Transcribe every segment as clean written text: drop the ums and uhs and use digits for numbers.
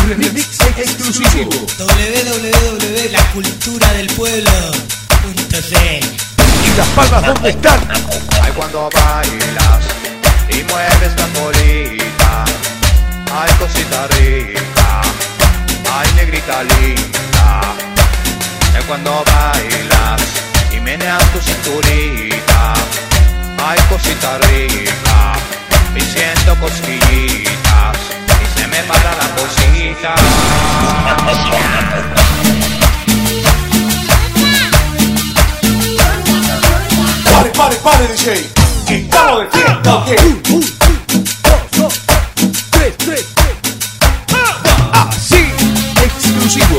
Remix exclusivo. www.laculturadelpueblo.c. ¿Y las palmas dónde están? Ay, cuando bailas y mueves la colita, ay, cosita rica, ay, negrita linda. Ay, cuando bailas y meneas tu cinturita, ay, cosita rica, y siento cosquillitas y se me para la cosita. Pare, DJ. Que estamos de fiesta, ¿ok? 1, 2, 3. Así, exclusivo.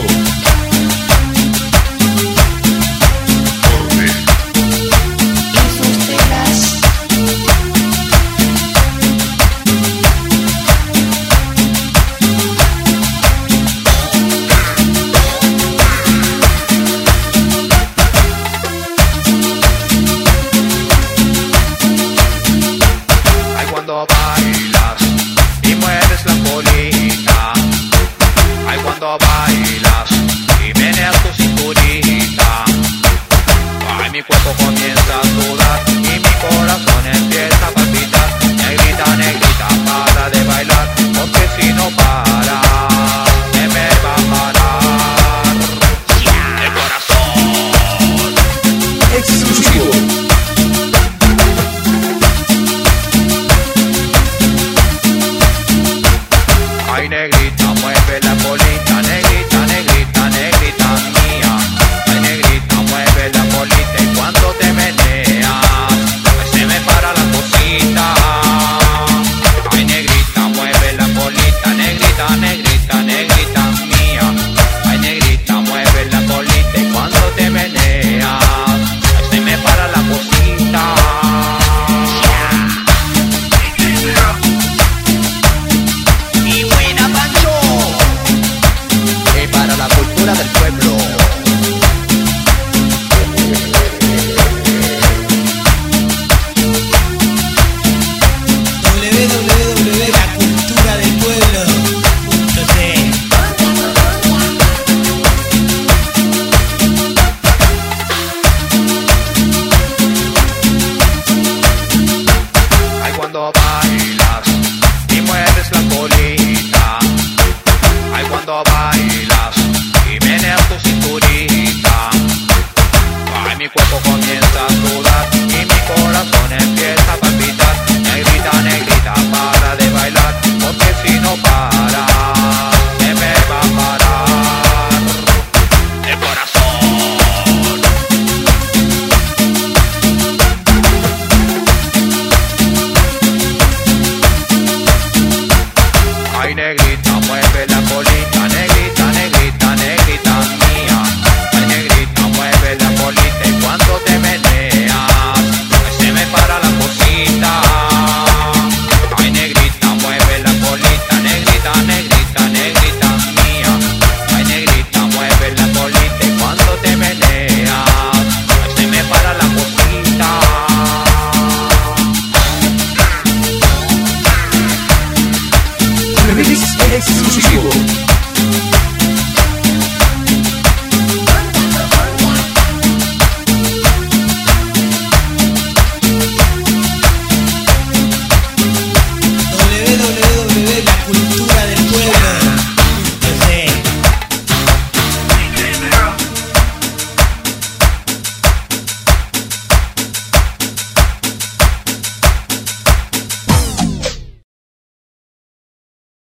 Cuando bailas y mueves la colita, ay, cuando bailas y meneas tu cinturita, ay, mi cuerpo comienza a sudar y mi corazón empieza a palpitar. Negrita, negrita, para de bailar, porque si no para, se me va a parar el corazón. Exclusivo. Ay, negrita, mueve la colita, negrita, negrita, negrita mía. Ay, negrita, mueve la colita y cuando te meneas, ay, se me para la cosita. Ay, negrita, mueve la colita, negrita, negrita, negrita mía. Ay, negrita, mueve la colita y cuando te meneas, ay, se me para la cosita. Para la cultura del pueblo. www.laculturadelpueblo.c. Ay, cuando bailas y mueves la colita, ay, cuando bailas y meneas tu cinturita, ay, mi cuerpo comienza a sudar y mi corazón empieza a palpitar. Negrita, negrita, para de bailar, porque si no para, se me va a parar el corazón. Ay, negrita, mueve la colita, negrita, negrita, negrita mía. Ay, negrita, mueve la colita y cuando te meneas, ay, se me para la cosita. Ay, negrita, mueve la colita, negrita, negrita, negrita mía. Ay, negrita, mueve la colita y cuando te meneas, ay, se me para la cosita. Remix exclusivo.